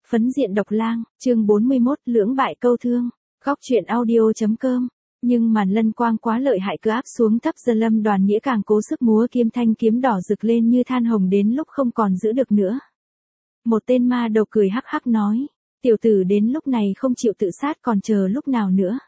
Phấn diện độc lang, chương 41, lưỡng bại câu thương. Góc truyện audio.com. Nhưng màn lân quang quá lợi hại cứ áp xuống thấp giờ Lâm Đoàn Nghĩa càng cố sức múa kiếm thanh kiếm đỏ rực lên như than hồng đến lúc không còn giữ được nữa. Một tên ma đầu cười hắc hắc nói, tiểu tử đến lúc này không chịu tự sát còn chờ lúc nào nữa.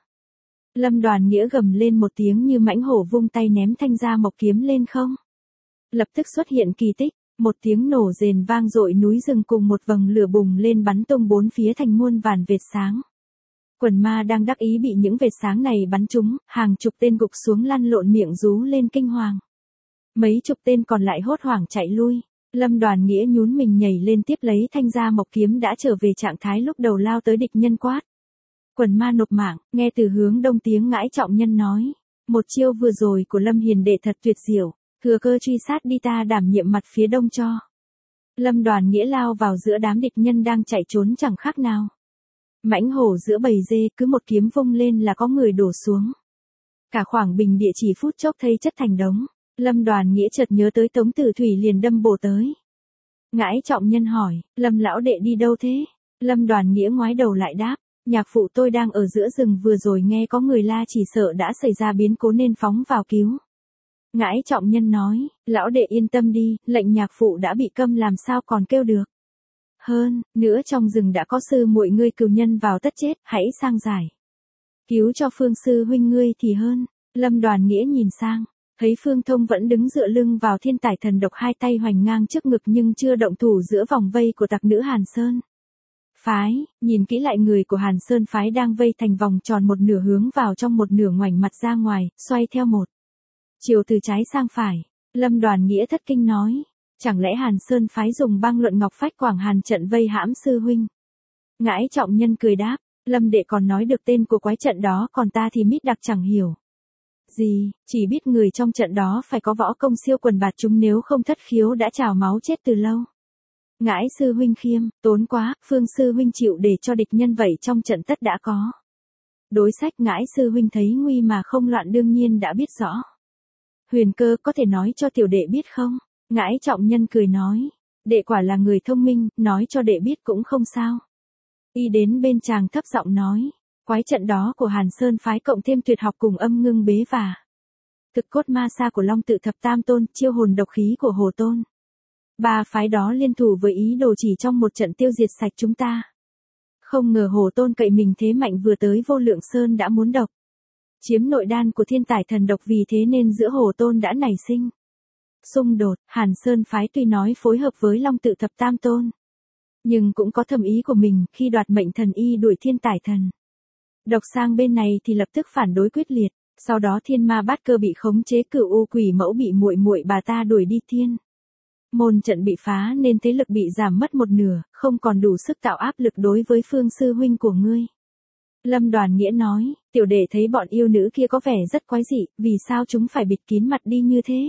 Lâm Đoàn Nghĩa gầm lên một tiếng như mãnh hổ vung tay ném thanh ra mộc kiếm lên không. Lập tức xuất hiện kỳ tích. Một tiếng nổ rền vang dội núi rừng cùng một vầng lửa bùng lên bắn tung bốn phía thành muôn vàn vệt sáng. Quần ma đang đắc ý bị những vệt sáng này bắn trúng, hàng chục tên gục xuống lăn lộn miệng rú lên kinh hoàng. Mấy chục tên còn lại hốt hoảng chạy lui. Lâm Đoàn Nghĩa nhún mình nhảy lên tiếp lấy thanh ra mộc kiếm đã trở về trạng thái lúc đầu lao tới địch nhân quát. Quần ma nộp mạng, nghe từ hướng đông tiếng Ngãi Trọng Nhân nói. Một chiêu vừa rồi của Lâm Hiền đệ thật tuyệt diệu. Thừa cơ truy sát đi ta đảm nhiệm mặt phía đông cho. Lâm Đoàn Nghĩa lao vào giữa đám địch nhân đang chạy trốn chẳng khác nào. Mãnh hổ giữa bầy dê cứ một kiếm vung lên là có người đổ xuống. Cả khoảng bình địa chỉ phút chốc thấy chất thành đống. Lâm Đoàn Nghĩa chợt nhớ tới Tống Tử Thủy liền đâm bổ tới. Ngãi Trọng Nhân hỏi, Lâm lão đệ đi đâu thế? Lâm Đoàn Nghĩa ngoái đầu lại đáp, nhạc phụ tôi đang ở giữa rừng vừa rồi nghe có người la chỉ sợ đã xảy ra biến cố nên phóng vào cứu. Ngãi Trọng Nhân nói, lão đệ yên tâm đi, lệnh nhạc phụ đã bị câm làm sao còn kêu được. Hơn, nữa trong rừng đã có sư muội ngươi cừu nhân vào tất chết, hãy sang giải. Cứu cho Phương sư huynh ngươi thì hơn. Lâm Đoàn Nghĩa nhìn sang, thấy Phương Thông vẫn đứng dựa lưng vào thiên tải thần độc hai tay hoành ngang trước ngực nhưng chưa động thủ giữa vòng vây của tặc nữ Hàn Sơn. Phái, nhìn kỹ lại người của Hàn Sơn phái đang vây thành vòng tròn một nửa hướng vào trong một nửa ngoảnh mặt ra ngoài, xoay theo một chiều từ trái sang phải. Lâm Đoàn Nghĩa thất kinh nói, chẳng lẽ Hàn Sơn phái dùng băng luận ngọc phách quảng Hàn trận vây hãm sư huynh. Ngãi Trọng Nhân cười đáp, Lâm đệ còn nói được tên của quái trận đó còn ta thì mít đặc chẳng hiểu. Gì, chỉ biết người trong trận đó phải có võ công siêu quần bạt chúng nếu không thất khiếu đã trào máu chết từ lâu. Ngãi sư huynh khiêm, tốn quá, Phương sư huynh chịu để cho địch nhân vậy trong trận tất đã có. Đối sách Ngãi sư huynh thấy nguy mà không loạn đương nhiên đã biết rõ. Huyền Cơ có thể nói cho tiểu đệ biết không? Ngãi Trọng Nhân cười nói. Đệ quả là người thông minh, nói cho đệ biết cũng không sao. Y đến bên chàng thấp giọng nói. Quái trận đó của Hàn Sơn phái cộng thêm tuyệt học cùng âm ngưng bế và thực cốt ma sa của Long Tự Thập Tam Tôn, chiêu hồn độc khí của Hồ Tôn. Ba phái đó liên thủ với ý đồ chỉ trong một trận tiêu diệt sạch chúng ta. Không ngờ Hồ Tôn cậy mình thế mạnh vừa tới Vô Lượng Sơn đã muốn độc chiếm nội đan của thiên tải thần độc vì thế nên giữa Hồ Tôn đã nảy sinh xung đột. Hàn Sơn phái tuy nói phối hợp với Long Tự Thập Tam Tôn, nhưng cũng có thầm ý của mình khi đoạt mệnh thần y đuổi thiên tải thần độc sang bên này thì lập tức phản đối quyết liệt. Sau đó Thiên Ma Bát Cơ bị khống chế, Cửu U Quỷ Mẫu bị muội muội bà ta đuổi đi thiên môn trận bị phá nên thế lực bị giảm mất một nửa, không còn đủ sức tạo áp lực đối với Phương sư huynh của ngươi. Lâm Đoàn Nghĩa nói, tiểu đệ thấy bọn yêu nữ kia có vẻ rất quái dị, vì sao chúng phải bịt kín mặt đi như thế?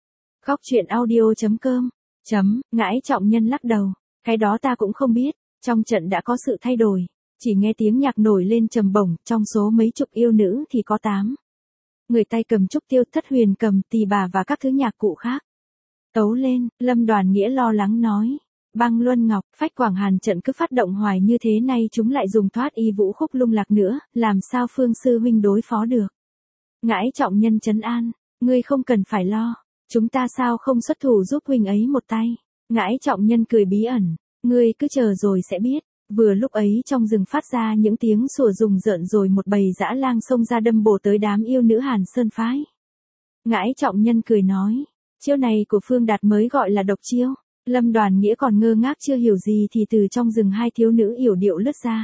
Góc truyện audio.com. Ngãi Trọng Nhân lắc đầu, cái đó ta cũng không biết, trong trận đã có sự thay đổi, chỉ nghe tiếng nhạc nổi lên trầm bổng, trong số mấy chục yêu nữ thì có 8 người tay cầm trúc tiêu, thất huyền cầm, tỳ bà và các thứ nhạc cụ khác. Tấu lên, Lâm Đoàn Nghĩa lo lắng nói. Băng luân ngọc, phách quảng Hàn trận cứ phát động hoài như thế này chúng lại dùng thoát y vũ khúc lung lạc nữa, làm sao Phương sư huynh đối phó được. Ngãi Trọng Nhân trấn an, ngươi không cần phải lo, chúng ta sao không xuất thủ giúp huynh ấy một tay. Ngãi Trọng Nhân cười bí ẩn, ngươi cứ chờ rồi sẽ biết. Vừa lúc ấy trong rừng phát ra những tiếng sủa rùng rợn rồi một bầy dã lang xông ra đâm bổ tới đám yêu nữ Hàn Sơn phái. Ngãi Trọng Nhân cười nói, chiêu này của Phương Đạt mới gọi là độc chiêu. Lâm Đoàn Nghĩa còn ngơ ngác chưa hiểu gì thì từ trong rừng hai thiếu nữ yểu điệu lướt ra.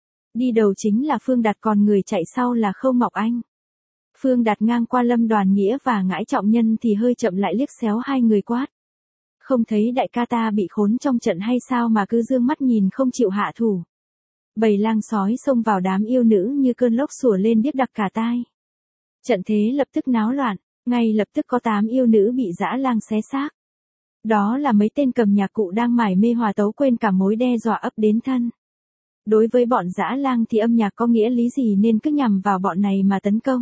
Đi đầu chính là Phương Đạt còn người chạy sau là Khâu Ngọc Anh. Phương Đạt ngang qua Lâm Đoàn Nghĩa và Ngãi Trọng Nhân thì hơi chậm lại liếc xéo hai người quát. Không thấy đại ca ta bị khốn trong trận hay sao mà cứ dương mắt nhìn không chịu hạ thủ. Bầy lang sói xông vào đám yêu nữ như cơn lốc sủa lên điếc đặc cả tai. Trận thế lập tức náo loạn, ngay lập tức có 8 yêu nữ bị dã lang xé xác. Đó là mấy tên cầm nhạc cụ đang mải mê hòa tấu quên cả mối đe dọa ập đến thân. Đối với bọn dã lang thì âm nhạc có nghĩa lý gì nên cứ nhằm vào bọn này mà tấn công.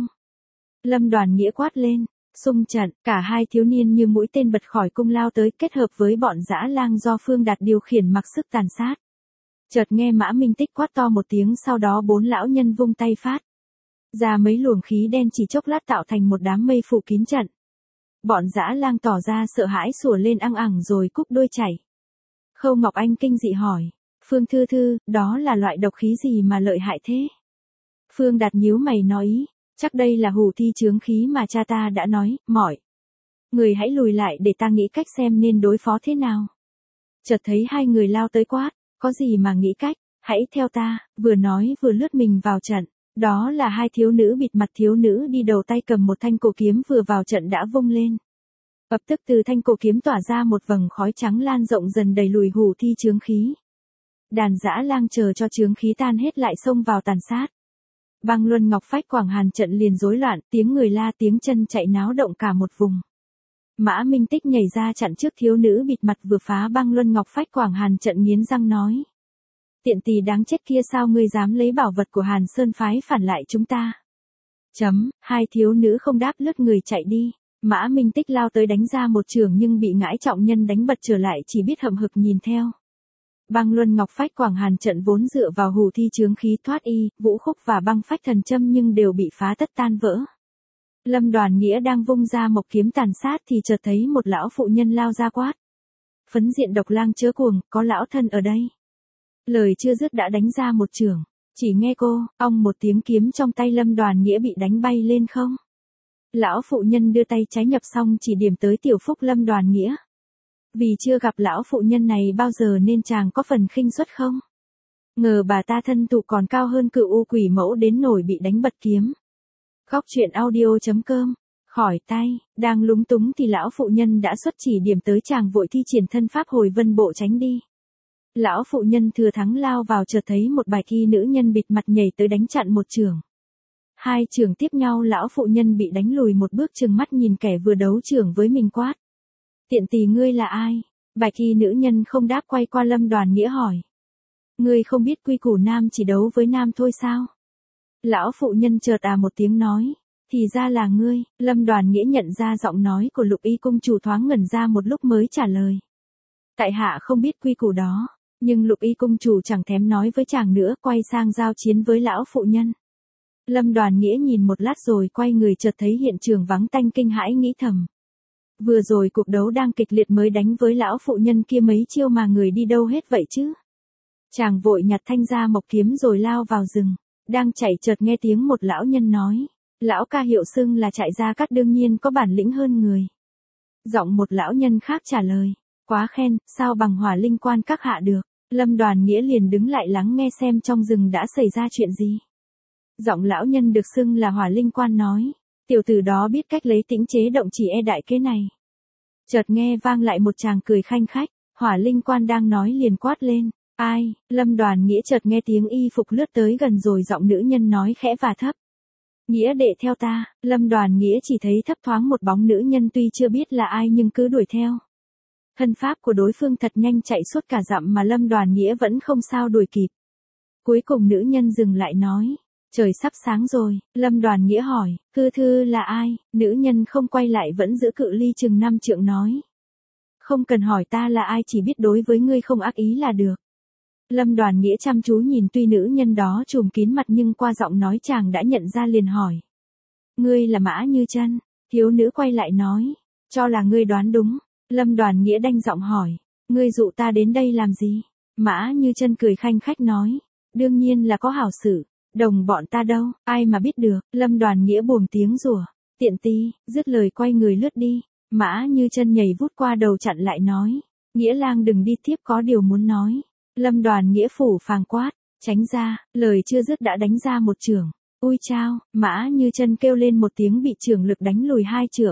Lâm Đoàn Nghĩa quát lên, xung trận, cả hai thiếu niên như mũi tên bật khỏi cung lao tới kết hợp với bọn dã lang do Phương Đạt điều khiển mặc sức tàn sát. Chợt nghe Mã Minh Tích quát to một tiếng, sau đó 4 lão nhân vung tay phát ra mấy luồng khí đen, chỉ chốc lát tạo thành một đám mây phủ kín trận. Bọn dã lang tỏ ra sợ hãi sủa lên ăng ẳng rồi cúp đuôi chạy. Khâu Ngọc Anh kinh dị hỏi, Phương Thư Thư, đó là loại độc khí gì mà lợi hại thế? Phương Đạt nhíu mày nói, chắc đây là hủ thi chướng khí mà cha ta đã nói, mọi người hãy lùi lại để ta nghĩ cách xem nên đối phó thế nào. Chợt thấy hai người lao tới quát, có gì mà nghĩ cách, hãy theo ta, vừa nói vừa lướt mình vào trận. Đó là hai thiếu nữ bịt mặt, thiếu nữ đi đầu tay cầm một thanh cổ kiếm vừa vào trận đã vung lên. Lập tức từ thanh cổ kiếm tỏa ra một vầng khói trắng lan rộng dần đẩy lùi hủ thi chướng khí. Đàn dã lang chờ cho chướng khí tan hết lại xông vào tàn sát. Băng Luân Ngọc Phách Quảng Hàn trận liền rối loạn, tiếng người la tiếng chân chạy náo động cả một vùng. Mã Minh Tích nhảy ra chặn trước thiếu nữ bịt mặt vừa phá Băng Luân Ngọc Phách Quảng Hàn trận, nghiến răng nói. Tiện tỳ đáng chết kia, sao ngươi dám lấy bảo vật của Hàn Sơn phái phản lại chúng ta? Hai thiếu nữ không đáp lướt người chạy đi. Mã Minh Tích lao tới đánh ra một chưởng nhưng bị ngãi trọng nhân đánh bật trở lại, chỉ biết hậm hực nhìn theo. Băng Luân Ngọc Phách Quảng Hàn trận vốn dựa vào hủ thi chướng khí thoát y, vũ khúc và băng phách thần châm nhưng đều bị phá tất tan vỡ. Lâm Đoàn Nghĩa đang vung ra mộc kiếm tàn sát thì chợt thấy một lão phụ nhân lao ra quát. Phấn Diện Độc Lang chớ cuồng, có lão thân ở đây. Lời chưa dứt đã đánh ra một chưởng, chỉ nghe cô, ong một tiếng, kiếm trong tay Lâm Đoàn Nghĩa bị đánh bay lên không. Lão phụ nhân đưa tay trái nhập xong chỉ điểm tới tiểu phúc Lâm Đoàn Nghĩa. Vì chưa gặp lão phụ nhân này bao giờ nên chàng có phần khinh suất không? Ngờ bà ta thân tụ còn cao hơn Cựu U Quỷ Mẫu đến nổi bị đánh bật kiếm. Góc truyện audio.com. Khỏi tay, đang lúng túng thì lão phụ nhân đã xuất chỉ điểm tới, chàng vội thi triển thân pháp hồi vân bộ tránh đi. Lão phụ nhân thừa thắng lao vào, chợt thấy một bài kỳ nữ nhân bịt mặt nhảy tới đánh chặn một chưởng. Hai chưởng tiếp nhau, lão phụ nhân bị đánh lùi một bước, trừng mắt nhìn kẻ vừa đấu chưởng với mình quát. Tiện tỳ ngươi là ai? Bài kỳ nữ nhân không đáp, quay qua Lâm Đoàn Nghĩa hỏi. Ngươi không biết quy củ nam chỉ đấu với nam thôi sao? Lão phụ nhân chợt một tiếng nói. Thì ra là ngươi. Lâm Đoàn Nghĩa nhận ra giọng nói của Lục Y cung chủ, thoáng ngẩn ra một lúc mới trả lời. Tại hạ không biết quy củ đó. Nhưng Lục Y cung chủ chẳng thèm nói với chàng nữa, quay sang giao chiến với lão phụ nhân. Lâm Đoàn Nghĩa nhìn một lát rồi quay người, chợt thấy hiện trường vắng tanh, kinh hãi nghĩ thầm. Vừa rồi cuộc đấu đang kịch liệt mới đánh với lão phụ nhân kia mấy chiêu mà người đi đâu hết vậy chứ? Chàng vội nhặt thanh ra mộc kiếm rồi lao vào rừng. Đang chạy chợt nghe tiếng một lão nhân nói. Lão ca hiệu xưng là Trại Gia Cát, đương nhiên có bản lĩnh hơn người. Giọng một lão nhân khác trả lời. Quá khen, sao bằng Hỏa Linh Quan các hạ được? Lâm Đoàn Nghĩa liền đứng lại lắng nghe xem trong rừng đã xảy ra chuyện gì. Giọng lão nhân được xưng là Hỏa Linh Quan nói. Tiểu tử đó biết cách lấy tĩnh chế động chỉ e đại kế này. Chợt nghe vang lại một tràng cười khanh khách. Hỏa Linh Quan đang nói liền quát lên. Ai? Lâm Đoàn Nghĩa chợt nghe tiếng y phục lướt tới gần rồi giọng nữ nhân nói khẽ và thấp. Nghĩa đệ theo ta. Lâm Đoàn Nghĩa chỉ thấy thấp thoáng một bóng nữ nhân, tuy chưa biết là ai nhưng cứ đuổi theo. Thân pháp của đối phương thật nhanh, chạy suốt cả dặm mà Lâm Đoàn Nghĩa vẫn không sao đuổi kịp. Cuối cùng nữ nhân dừng lại nói. Trời sắp sáng rồi. Lâm Đoàn Nghĩa hỏi. Thư thư là ai? Nữ nhân không quay lại, vẫn giữ cự ly chừng 5 trượng nói. Không cần hỏi ta là ai, chỉ biết đối với ngươi không ác ý là được. Lâm Đoàn Nghĩa chăm chú nhìn, tuy nữ nhân đó trùm kín mặt nhưng qua giọng nói chàng đã nhận ra, liền hỏi. Ngươi là Mã Như Chân? Thiếu nữ quay lại nói. Cho là ngươi đoán đúng. Lâm Đoàn Nghĩa đanh giọng hỏi. Ngươi dụ ta đến đây làm gì? Mã Như Chân cười khanh khách nói. Đương nhiên là có hảo sự. Đồng bọn ta đâu, ai mà biết được. Lâm Đoàn Nghĩa buồm tiếng rủa. Tiện ti, dứt lời quay người lướt đi. Mã Như Chân nhảy vút qua đầu chặn lại nói. Nghĩa lang đừng đi tiếp, có điều muốn nói. Lâm Đoàn Nghĩa phủ phàng quát. Tránh ra, lời chưa dứt đã đánh ra một chưởng. Ui chao, Mã Như Chân kêu lên một tiếng, bị chưởng lực đánh lùi 2 chưởng.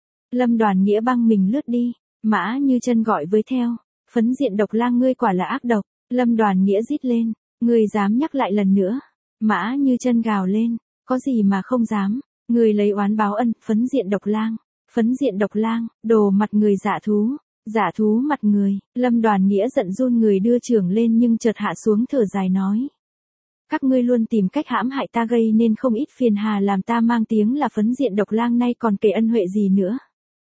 Lâm Đoàn Nghĩa băng mình lướt đi. Mã Như Chân gọi với theo. Phấn Diện Độc Lang, ngươi quả là ác độc. Lâm Đoàn Nghĩa rít lên. Ngươi dám nhắc lại lần nữa? Mã Như Chân gào lên. Có gì mà không dám? Ngươi lấy oán báo ân. Phấn Diện Độc Lang. Phấn Diện Độc Lang, đồ mặt người dạ thú. Giả thú mặt người. Lâm Đoàn Nghĩa giận run người, đưa chưởng lên nhưng chợt hạ xuống, thở dài nói. Các ngươi luôn tìm cách hãm hại ta, gây nên không ít phiền hà, làm ta mang tiếng là Phấn Diện Độc Lang, nay còn kể ân huệ gì nữa.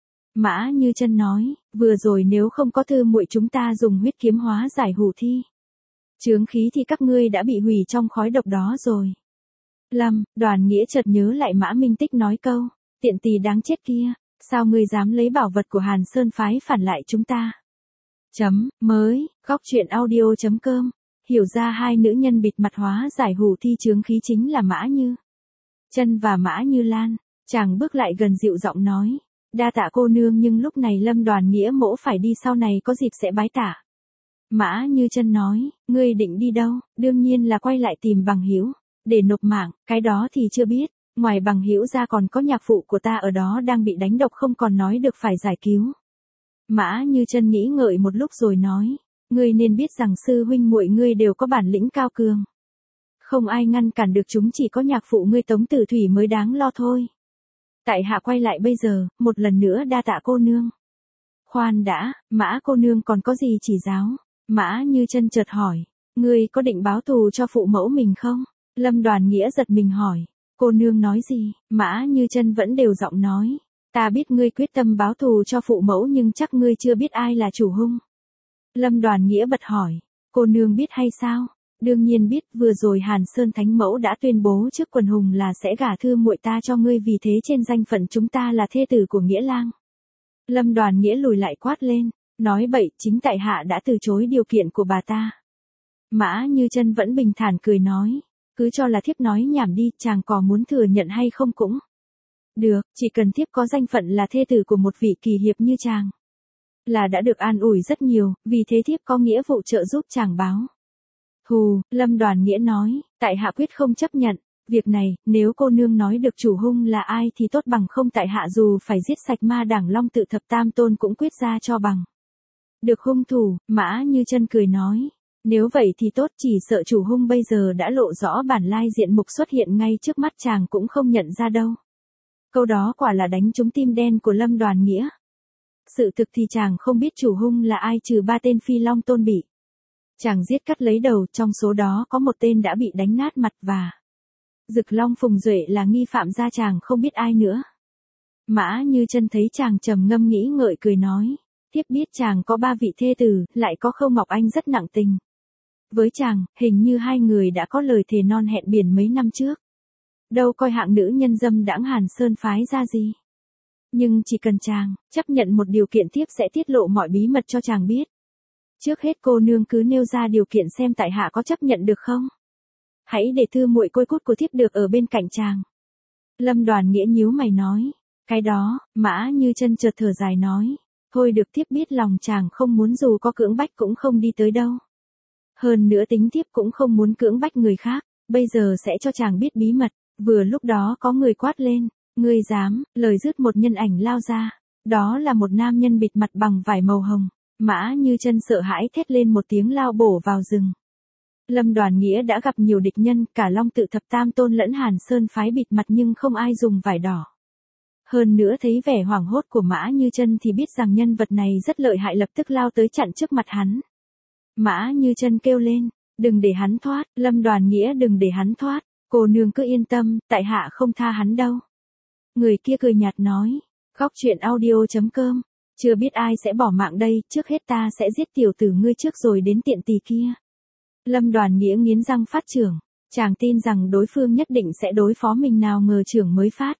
Mã Như Chân nói, vừa rồi nếu không có thư muội chúng ta dùng huyết kiếm hóa giải hủ thi. Chướng khí thì các ngươi đã bị hủy trong khói độc đó rồi. Đoàn Nghĩa chợt nhớ lại Mã Minh Tích nói câu, tiện tỳ đáng chết kia, sao ngươi dám lấy bảo vật của Hàn Sơn phái phản lại chúng ta? Góc truyện audio.com, hiểu ra hai nữ nhân bịt mặt hóa giải hủ thi chướng khí chính là Mã Như Chân và Mã Như Lan. Chàng bước lại gần dịu giọng nói, đa tạ cô nương, nhưng lúc này Đoàn Nghĩa mỗ phải đi, sau này có dịp sẽ bái tạ. Mã Như Chân nói, ngươi định đi đâu? Đương nhiên là quay lại tìm Bằng Hữu để nộp mạng, cái đó thì chưa biết, ngoài Bằng Hữu ra còn có nhạc phụ của ta ở đó đang bị đánh độc không còn nói được phải giải cứu. Mã Như Chân nghĩ ngợi một lúc rồi nói, ngươi nên biết rằng sư huynh muội ngươi đều có bản lĩnh cao cường. Không ai ngăn cản được chúng, chỉ có nhạc phụ ngươi Tống Tử Thủy mới đáng lo thôi. Tại hạ quay lại bây giờ, một lần nữa đa tạ cô nương. Khoan đã, Mã cô nương còn có gì chỉ giáo? Mã Như Chân chợt hỏi, ngươi có định báo thù cho phụ mẫu mình không? Đoàn Nghĩa giật mình hỏi, cô nương nói gì? Mã Như Chân vẫn đều giọng nói, ta biết ngươi quyết tâm báo thù cho phụ mẫu, nhưng chắc ngươi chưa biết ai là chủ hung. Đoàn Nghĩa bật hỏi, cô nương biết hay sao? Đương nhiên biết, vừa rồi Hàn Sơn Thánh Mẫu đã tuyên bố trước quần hùng là sẽ gả thư muội ta cho ngươi, vì thế trên danh phận chúng ta là thê tử của Nghĩa lang. Đoàn Nghĩa lùi lại quát lên, nói bậy, chính tại hạ đã từ chối điều kiện của bà ta. Mã Như Chân vẫn bình thản cười nói, cứ cho là thiếp nói nhảm đi, chàng có muốn thừa nhận hay không cũng được, chỉ cần thiếp có danh phận là thê tử của một vị kỳ hiệp như chàng, là đã được an ủi rất nhiều, vì thế thiếp có nghĩa vụ trợ giúp chàng báo thù. Đoàn Nghĩa nói, tại hạ quyết không chấp nhận, việc này, nếu cô nương nói được chủ hung là ai thì tốt, bằng không tại hạ dù phải giết sạch ma đảng Long Tự Thập Tam Tôn cũng quyết ra cho bằng được hung thủ. Mã Như Chân cười nói, nếu vậy thì tốt, chỉ sợ chủ hung bây giờ đã lộ rõ bản lai diện mục, xuất hiện ngay trước mắt chàng cũng không nhận ra đâu. Câu đó quả là đánh trúng tim đen của Đoàn Nghĩa. Sự thực thì chàng không biết chủ hung là ai trừ 3 tên Phi Long Tôn bị chàng giết cắt lấy đầu, trong số đó có một tên đã bị đánh nát mặt, và Dực Long Phùng Duệ là nghi phạm, ra chàng không biết ai nữa. Mã Như Chân thấy chàng trầm ngâm nghĩ ngợi cười nói, tiếp biết chàng có 3 vị thê tử, lại có Khâu Ngọc Anh rất nặng tình với chàng, hình như hai người đã có lời thề non hẹn biển mấy năm trước. Đâu coi hạng nữ nhân dâm đãng Hàn Sơn phái ra gì. Nhưng chỉ cần chàng chấp nhận một điều kiện, thiếp sẽ tiết lộ mọi bí mật cho chàng biết. Trước hết cô nương cứ nêu ra điều kiện xem tại hạ có chấp nhận được không? Hãy để thư muội côi cút của thiếp được ở bên cạnh chàng. Đoàn Nghĩa nhíu mày nói, cái đó. Mã Như Chân chợt thở dài nói, thôi được, thiếp biết lòng chàng không muốn, dù có cưỡng bách cũng không đi tới đâu. Hơn nữa tính thiếp cũng không muốn cưỡng bách người khác, bây giờ sẽ cho chàng biết bí mật. Vừa lúc đó có người quát lên, ngươi dám? Lời dứt một nhân ảnh lao ra, đó là một nam nhân bịt mặt bằng vải màu hồng. Mã Như Chân sợ hãi thét lên một tiếng, lao bổ vào rừng. Đoàn Nghĩa đã gặp nhiều địch nhân, cả Long Tự Thập Tam Tôn lẫn Hàn Sơn phái bịt mặt, nhưng không ai dùng vải đỏ. Hơn nữa thấy vẻ hoảng hốt của Mã Như Chân thì biết rằng nhân vật này rất lợi hại, lập tức lao tới chặn trước mặt hắn. Mã Như Chân kêu lên, đừng để hắn thoát. Đoàn Nghĩa, đừng để hắn thoát, cô nương cứ yên tâm, tại hạ không tha hắn đâu. Người kia cười nhạt nói, góc truyện audio.com, chưa biết ai sẽ bỏ mạng đây, trước hết ta sẽ giết tiểu tử ngươi trước rồi đến tiện tỳ kia. Đoàn Nghĩa nghiến răng phát trưởng, chàng tin rằng đối phương nhất định sẽ đối phó mình, nào ngờ trưởng mới phát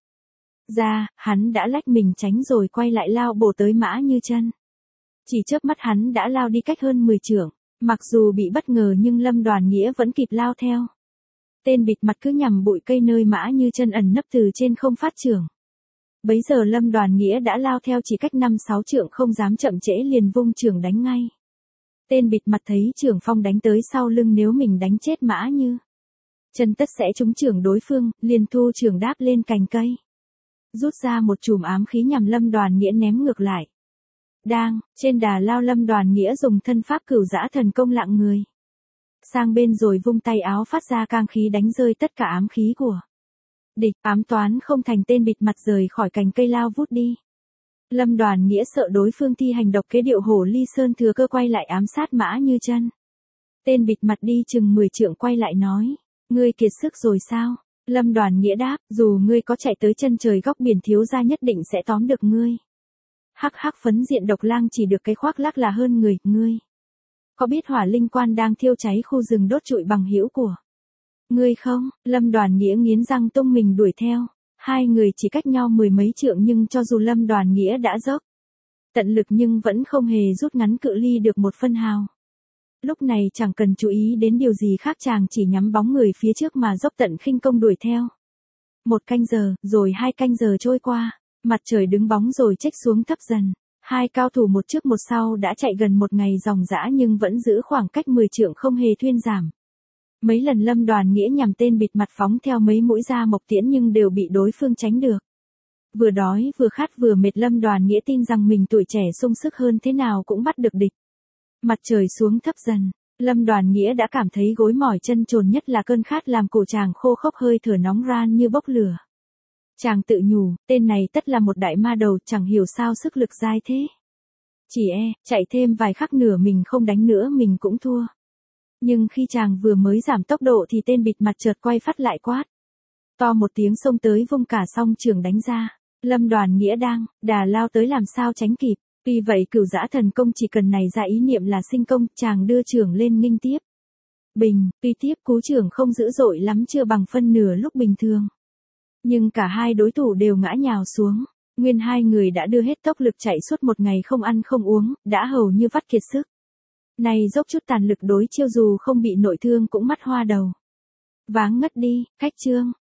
ra, hắn đã lách mình tránh rồi quay lại lao bổ tới Mã Như Chân. Chỉ chớp mắt hắn đã lao đi cách hơn 10 trượng, mặc dù bị bất ngờ nhưng Đoàn Nghĩa vẫn kịp lao theo. Tên bịt mặt cứ nhằm bụi cây nơi Mã Như Chân ẩn nấp từ trên không phát trưởng. Bấy giờ Đoàn Nghĩa đã lao theo, chỉ cách 5-6 trượng, không dám chậm trễ, liền vung trưởng đánh ngay. Tên bịt mặt thấy trưởng phong đánh tới sau lưng, nếu mình đánh chết Mã Như Chân tất sẽ trúng trưởng đối phương, liền thu trưởng đáp lên cành cây, rút ra một chùm ám khí nhằm Đoàn Nghĩa ném ngược lại. Đang trên đà lao, Đoàn Nghĩa dùng thân pháp Cửu Dã Thần Công lạng người sang bên rồi vung tay áo phát ra cang khí đánh rơi tất cả ám khí của địch. Ám toán không thành, tên bịt mặt rời khỏi cành cây lao vút đi. Đoàn Nghĩa sợ đối phương thi hành độc kế điệu hổ ly sơn, thừa cơ quay lại ám sát Mã Như Chân. Tên bịt mặt đi chừng 10 trượng quay lại nói, ngươi kiệt sức rồi sao? Đoàn Nghĩa đáp, dù ngươi có chạy tới chân trời góc biển, thiếu gia nhất định sẽ tóm được ngươi. Hắc hắc, phấn diện độc lang chỉ được cái khoác lác là hơn người, ngươi có biết hỏa linh quan đang thiêu cháy khu rừng đốt trụi bằng hữu của ngươi không? Lâm Đoàn Nghĩa nghiến răng tung mình đuổi theo. Hai người chỉ cách nhau mười mấy trượng nhưng cho dù Lâm Đoàn Nghĩa đã dốc tận lực nhưng vẫn không hề rút ngắn cự ly được một phân hào. Lúc này chẳng cần chú ý đến điều gì khác, chàng chỉ nhắm bóng người phía trước mà dốc tận khinh công đuổi theo. 1 canh giờ, rồi 2 canh giờ trôi qua, mặt trời đứng bóng rồi chếch xuống thấp dần. Hai cao thủ một trước một sau đã chạy gần một ngày ròng rã nhưng vẫn giữ khoảng cách 10 trượng không hề thuyên giảm. Mấy lần Lâm Đoàn Nghĩa nhằm tên bịt mặt phóng theo mấy mũi da mộc tiễn nhưng đều bị đối phương tránh được. Vừa đói vừa khát vừa mệt, Lâm Đoàn Nghĩa tin rằng mình tuổi trẻ sung sức hơn thế nào cũng bắt được địch. Mặt trời xuống thấp dần, Lâm Đoàn Nghĩa đã cảm thấy gối mỏi chân chồn, nhất là cơn khát làm cổ chàng khô khốc, hơi thở nóng ran như bốc lửa. Chàng tự nhủ, tên này tất là một đại ma đầu, chẳng hiểu sao sức lực dai thế. Chỉ chạy thêm vài khắc nữa mình không đánh nữa mình cũng thua. Nhưng khi chàng vừa mới giảm tốc độ thì tên bịt mặt chợt quay phát lại quát to một tiếng, xông tới vung cả song trường đánh ra. Lâm Đoàn Nghĩa đang đà lao tới làm sao tránh kịp. Vì vậy Cửu Dã Thần Công chỉ cần này ra ý niệm là sinh công, chàng đưa trường lên nghênh tiếp. Bình, tuy tiếp cú trường không dữ dội lắm, chưa bằng phân nửa lúc bình thường. Nhưng cả hai đối thủ đều ngã nhào xuống. Nguyên hai người đã đưa hết tốc lực chạy suốt một ngày không ăn không uống, đã hầu như vắt kiệt sức. Này dốc chút tàn lực đối chiêu dù không bị nội thương cũng mắt hoa đầu váng ngất đi. Khách chương